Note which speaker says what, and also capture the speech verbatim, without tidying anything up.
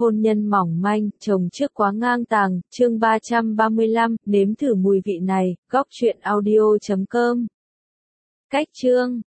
Speaker 1: hôn nhân mỏng manh, chồng trước quá ngang tàng, chương ba trăm ba mươi lăm, nếm thử mùi vị này, góc truyện audio chấm com. Cách chương